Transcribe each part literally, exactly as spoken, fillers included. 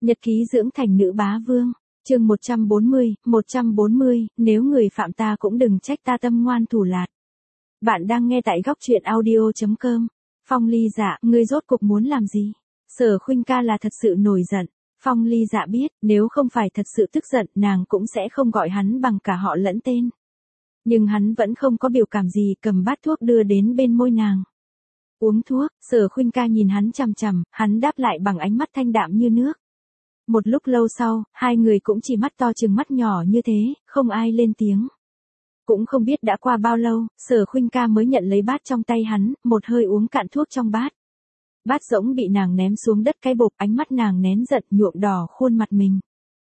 Nhật ký dưỡng thành nữ bá vương, chương một trăm bốn mươi, một trăm bốn mươi, nếu người phạm ta cũng đừng trách ta tâm ngoan thủ lạt. Bạn đang nghe tại góc truyện audio chấm com. Phong Ly Dạ, ngươi rốt cục muốn làm gì? Sở Khuynh ca là thật sự nổi giận. Phong Ly Dạ biết, nếu không phải thật sự tức giận, nàng cũng sẽ không gọi hắn bằng cả họ lẫn tên. Nhưng hắn vẫn không có biểu cảm gì, cầm bát thuốc đưa đến bên môi nàng. Uống thuốc, Sở Khuynh ca nhìn hắn chằm chằm, hắn đáp lại bằng ánh mắt thanh đạm như nước. Một lúc lâu sau, hai người cũng chỉ mắt to chừng mắt nhỏ như thế, không ai lên tiếng. Cũng không biết đã qua bao lâu, Sở Khuynh ca mới nhận lấy bát trong tay hắn, một hơi uống cạn thuốc trong bát. Bát rỗng bị nàng ném xuống đất cái bộp, ánh mắt nàng nén giận nhuộm đỏ khuôn mặt mình.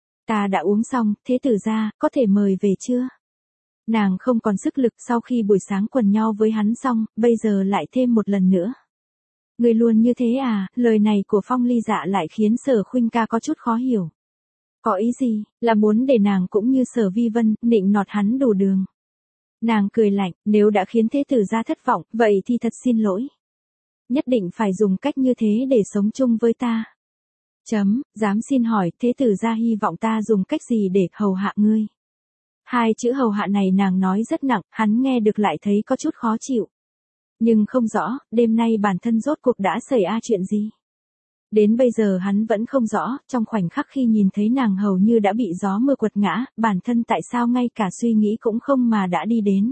Ta đã uống xong, thế tử gia, có thể mời về chưa? Nàng không còn sức lực sau khi buổi sáng quần nhau với hắn xong, bây giờ lại thêm một lần nữa. Người luôn như thế à, lời này của Phong Ly Dạ lại khiến Sở Khuynh ca có chút khó hiểu. Có ý gì, là muốn để nàng cũng như Sở Vi Vân, nịnh nọt hắn đủ đường. Nàng cười lạnh, nếu đã khiến thế tử gia thất vọng, vậy thì thật xin lỗi. Nhất định phải dùng cách như thế để sống chung với ta. Chấm, dám xin hỏi, thế tử gia hy vọng ta dùng cách gì để hầu hạ ngươi? Hai chữ hầu hạ này nàng nói rất nặng, hắn nghe được lại thấy có chút khó chịu. Nhưng không rõ, đêm nay bản thân rốt cuộc đã xảy ra chuyện gì. Đến bây giờ hắn vẫn không rõ, trong khoảnh khắc khi nhìn thấy nàng hầu như đã bị gió mưa quật ngã, bản thân tại sao ngay cả suy nghĩ cũng không mà đã đi đến.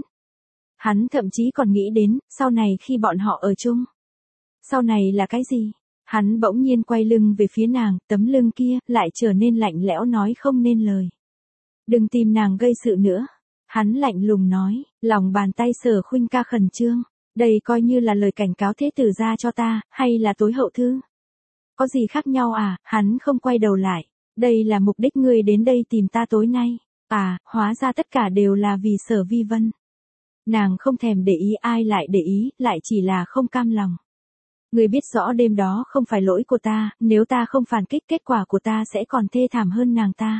Hắn thậm chí còn nghĩ đến, sau này khi bọn họ ở chung. Sau này là cái gì? Hắn bỗng nhiên quay lưng về phía nàng, tấm lưng kia, lại trở nên lạnh lẽo nói không nên lời. Đừng tìm nàng gây sự nữa. Hắn lạnh lùng nói, lòng bàn tay Sở Khuynh ca khẩn trương. Đây coi như là lời cảnh cáo thế tử gia cho ta, hay là tối hậu thư? Có gì khác nhau à? Hắn không quay đầu lại. Đây là mục đích ngươi đến đây tìm ta tối nay. À, hóa ra tất cả đều là vì Sở Vi Vân. Nàng không thèm để ý ai lại để ý, lại chỉ là không cam lòng. Ngươi biết rõ đêm đó không phải lỗi của ta, nếu ta không phản kích kết quả của ta sẽ còn thê thảm hơn nàng ta.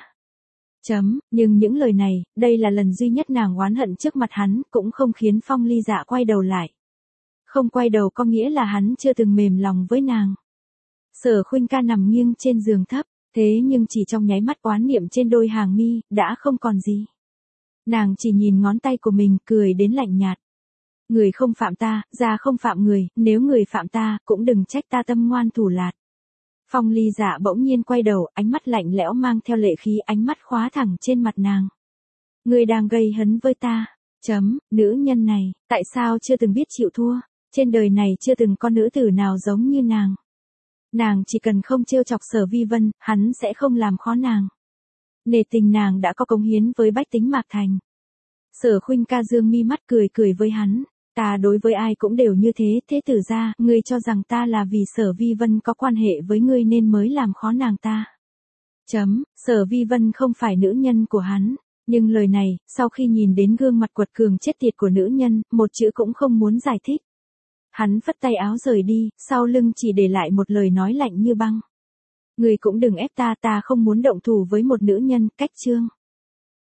Chấm, nhưng những lời này, đây là lần duy nhất nàng oán hận trước mặt hắn, cũng không khiến Phong Ly Dạ quay đầu lại. Không quay đầu có nghĩa là hắn chưa từng mềm lòng với nàng. Sở Khuynh ca nằm nghiêng trên giường thấp, thế nhưng chỉ trong nháy mắt oán niệm trên đôi hàng mi, đã không còn gì. Nàng chỉ nhìn ngón tay của mình, cười đến lạnh nhạt. Người không phạm ta, ra không phạm người, nếu người phạm ta, cũng đừng trách ta tâm ngoan thủ lạt. Phong Ly Dạ bỗng nhiên quay đầu, ánh mắt lạnh lẽo mang theo lệ khí, ánh mắt khóa thẳng trên mặt nàng. Người đang gây hấn với ta. Chấm, nữ nhân này, tại sao chưa từng biết chịu thua? Trên đời này chưa từng có nữ tử nào giống như nàng. Nàng chỉ cần không trêu chọc Sở Vi Vân, hắn sẽ không làm khó nàng. Nể tình nàng đã có cống hiến với bách tính Mạc Thành. Sở Khuynh ca dương mi mắt cười cười với hắn. Ta đối với ai cũng đều như thế, thế tử gia, ngươi cho rằng ta là vì Sở Vi Vân có quan hệ với ngươi nên mới làm khó nàng ta. Chấm, Sở Vi Vân không phải nữ nhân của hắn. Nhưng lời này, sau khi nhìn đến gương mặt quật cường chết tiệt của nữ nhân, một chữ cũng không muốn giải thích. Hắn phất tay áo rời đi, sau lưng chỉ để lại một lời nói lạnh như băng. Ngươi cũng đừng ép ta, ta không muốn động thủ với một nữ nhân, cách chương.